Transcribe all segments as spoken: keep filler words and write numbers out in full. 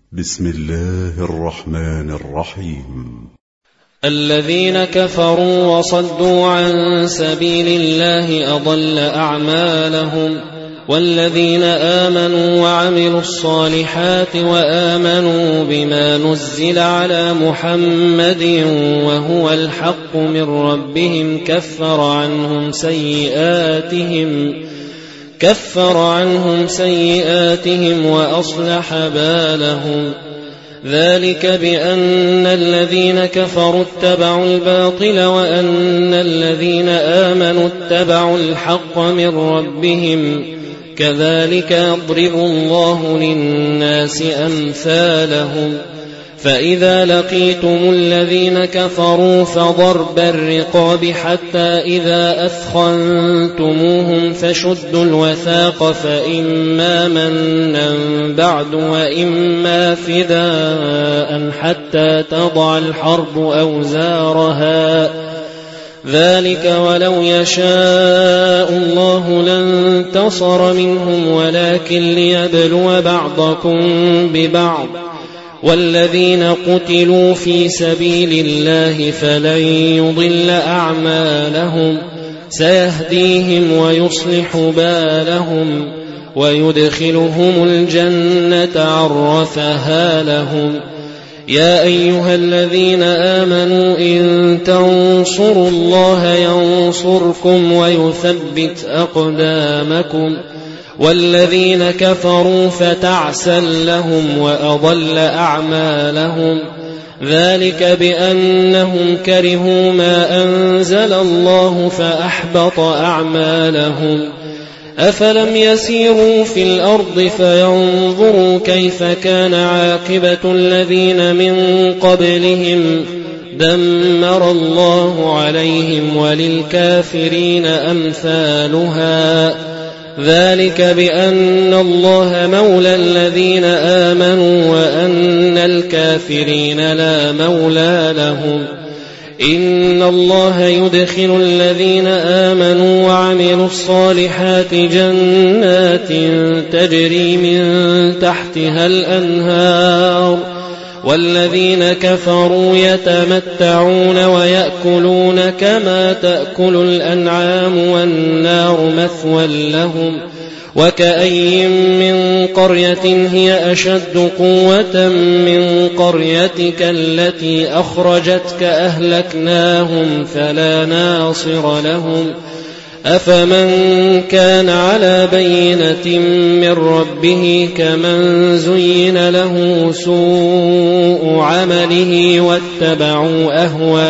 بسم الله الرحمن الرحيم. الذين كفروا وصدوا عن سبيل الله أضل أعمالهم، والذين آمنوا وعملوا الصالحات وآمنوا بما نزل على محمد وهو الحق من ربهم كفر عنهم سيئاتهم كفر عنهم سيئاتهم وأصلح بالهم. ذلك بأن الذين كفروا اتبعوا الباطل وأن الذين آمنوا اتبعوا الحق من ربهم، كذلك يضرب الله للناس أمثالهم. فإذا لقيتم الذين كفروا فضرب الرقاب حتى إذا أثخنتموهم فشدوا الوثاق، فإما منا بعد وإما فداء حتى تضع الحرب أوزارها. ذلك ولو يشاء الله لانتصر منهم ولكن ليبلو بعضكم ببعض. والذين قتلوا في سبيل الله فلن يضل أعمالهم، سيهديهم ويصلح بالهم ويدخلهم الجنة عرفها لهم. يا أيها الذين آمنوا إن تنصروا الله ينصركم ويثبت أقدامكم. والذين كفروا فتعسا لهم وأضل أعمالهم. ذلك بأنهم كرهوا ما أنزل الله فأحبط أعمالهم. أفلم يسيروا في الأرض فينظروا كيف كان عاقبة الذين من قبلهم، دمر الله عليهم وللكافرين أمثالها. ذلك بأن الله مولى الذين آمنوا وأن الكافرين لا مولى لهم. إن الله يدخل الذين آمنوا وعملوا الصالحات جنات تجري من تحتها الأنهار، والذين كفروا يتمتعون ويأكلون كما تأكل الأنعام والنار مثوى لهم. وكأي من قرية هي أشد قوة من قريتك التي أخرجتك أهلكناهم فلا ناصر لهم. أفمن كان على بينة من ربه كمن زين له سوء عمله واتبعوا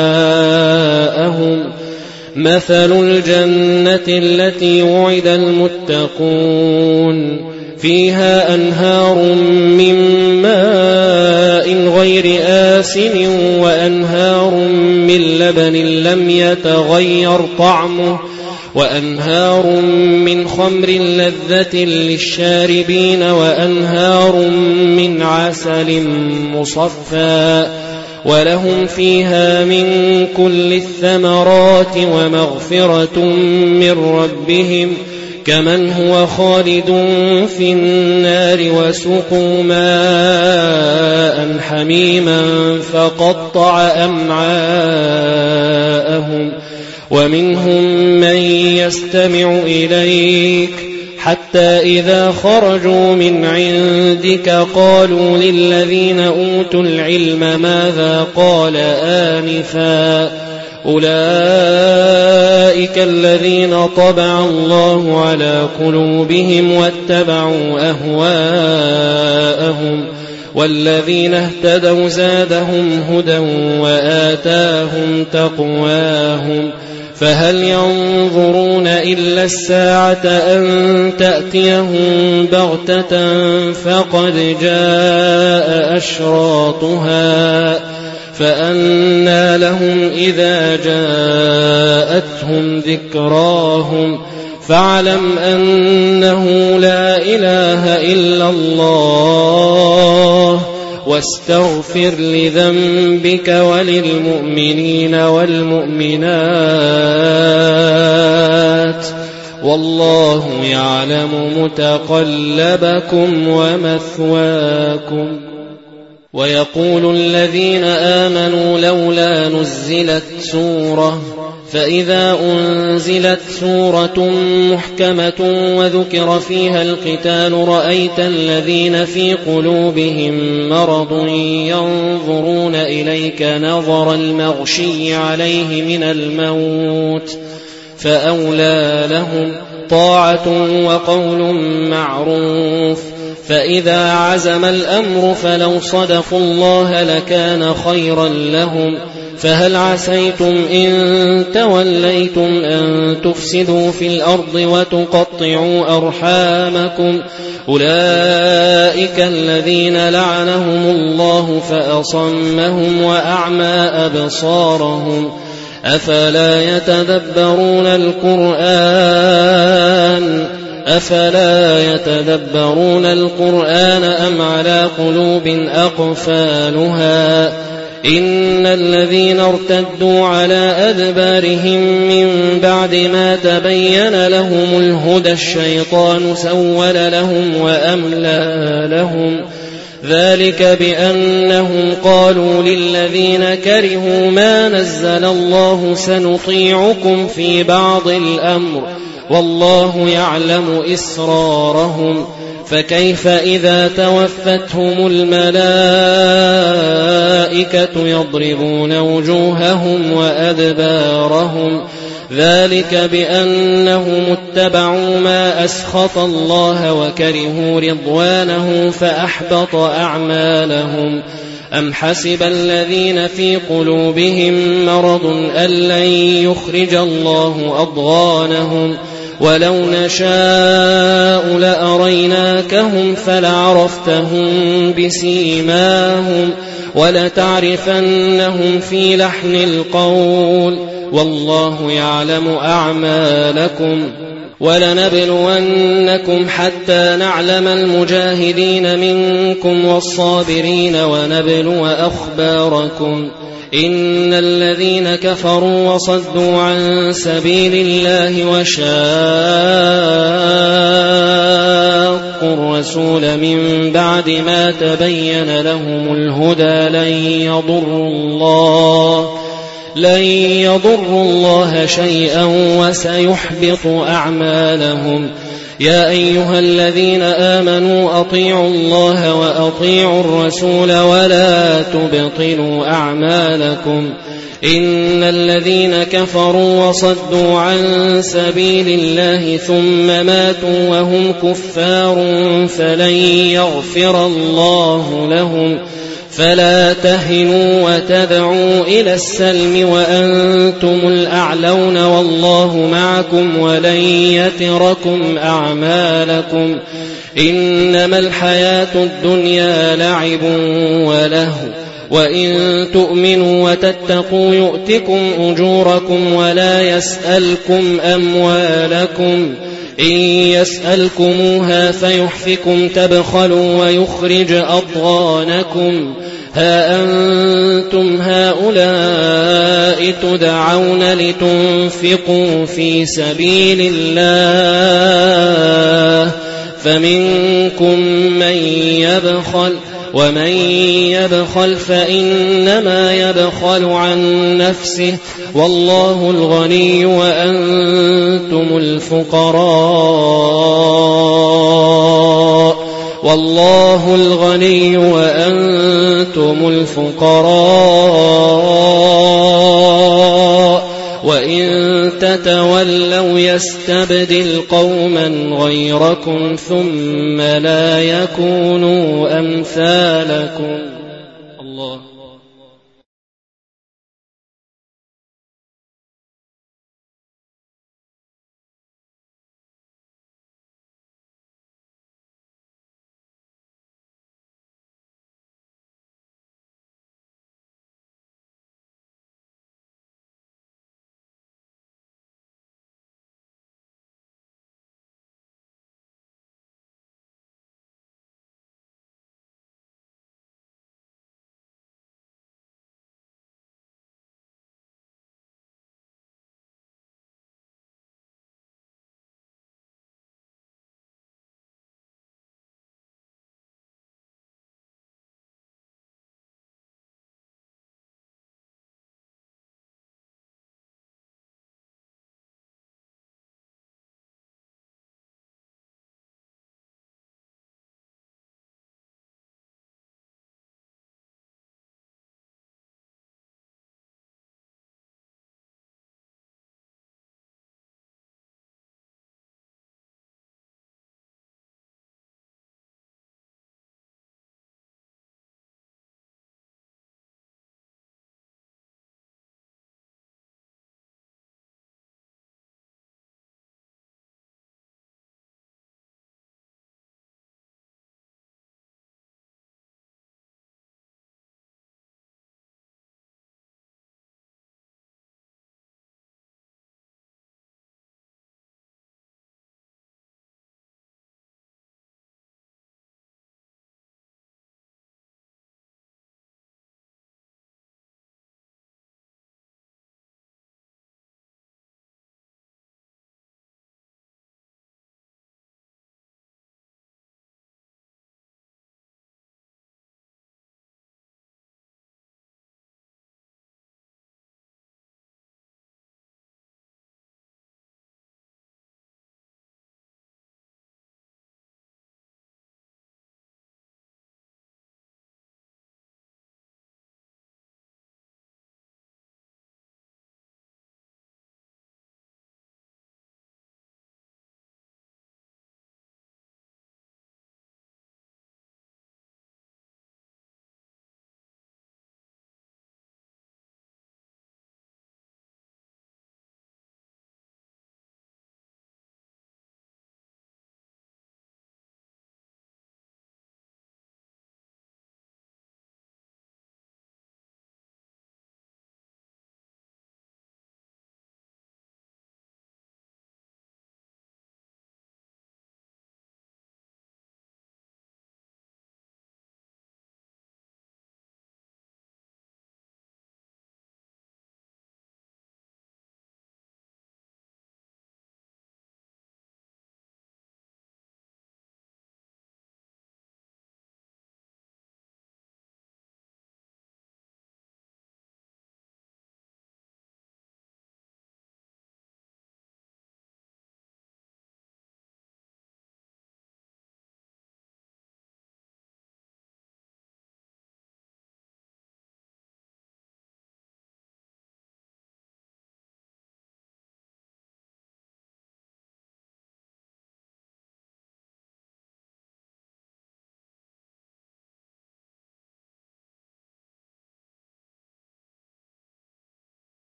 أهواءهم. مثل الجنة التي وعد المتقون فيها أنهار من ماء غير آسن وأنهار من لبن لم يتغير طعمه وأنهار من خمر لذة للشاربين وأنهار من عسل مصفى، ولهم فيها من كل الثمرات ومغفرة من ربهم، كمن هو خالد في النار وسقوا ماء حميما فقطع أمعاءهم. ومنهم من يستمع إليك حتى إذا خرجوا من عندك قالوا للذين أوتوا العلم ماذا قال آنفا، أولئك الذين طبع الله على قلوبهم واتبعوا أهواءهم. والذين اهتدوا زادهم هدى وآتاهم تقواهم. فهل ينظرون إلا الساعة أن تأتيهم بغتة فقد جاء أشراطها، فأنى لهم إذا جاءتهم ذكراهم. فاعلم أنه لا إله إلا الله واستغفر لذنبك وللمؤمنين والمؤمنات والله يعلم متقلبكم ومثواكم. ويقول الذين آمنوا لولا نزلت سورة، فإذا أنزلت سورة محكمة وذكر فيها القتال رأيت الذين في قلوبهم مرض ينظرون إليك نظر المغشي عليه من الموت، فأولى لهم طاعة وقول معروف. فإذا عزم الأمر فلو صدقوا الله لكان خيرا لهم. فهل عسيتم إن توليتم أن تفسدوا في الأرض وتقطعوا أرحامكم؟ أولئك الذين لعنهم الله فأصمهم وأعمى أبصارهم. أفلا يتدبرون القرآن أفلا يتدبرون القرآن أم على قلوب أقفالها؟ إن الذين ارتدوا على أدبارهم من بعد ما تبين لهم الهدى الشيطان سول لهم وأملى لهم. ذلك بأنهم قالوا للذين كرهوا ما نزل الله سنطيعكم في بعض الأمر والله يعلم إسرارهم. فكيف إذا توفتهم الملائكة يضربون وجوههم وأدبارهم؟ ذلك بأنهم اتبعوا ما أسخط الله وكرهوا رضوانه فأحبط أعمالهم. أم حسب الذين في قلوبهم مرض أن لن يخرج الله أضغانهم؟ ولو نشاء لأريناكهم فلعرفتهم بسيماهم ولتعرفنهم في لحن القول والله يعلم أعمالكم. ولنبلونكم حتى نعلم المجاهدين منكم والصابرين ونبلو أخباركم. إن الذين كفروا وصدوا عن سبيل الله وشاقوا الرسول من بعد ما تبين لهم الهدى لن يضروا الله لن يضروا الله شيئا وسيحبط أعمالهم. يا أيها الذين آمنوا أطيعوا الله وأطيعوا الرسول ولا تبطلوا أعمالكم. إن الذين كفروا وصدوا عن سبيل الله ثم ماتوا وهم كفار فلن يغفر الله لهم. فلا تهنوا وتدعوا إلى السلم وأنتم الأعلون والله معكم ولن يتركم أعمالكم. إنما الحياة الدنيا لعب ولهو وإن تؤمنوا وتتقوا يؤتكم أجوركم ولا يسألكم أموالكم. إن يسألكموها فيحفكم تبخلوا ويخرج أضغانكم. ها أنتم هؤلاء تدعون لتنفقوا في سبيل الله فمنكم من يبخل ومن يبخل فإنما يبخل عن نفسه والله الغني وأنتم الفقراء والله الغني وأنتم الفقراء وإن تتولوا يستبدل قوما غيركم ثم لا يكونوا أمثالكم. الله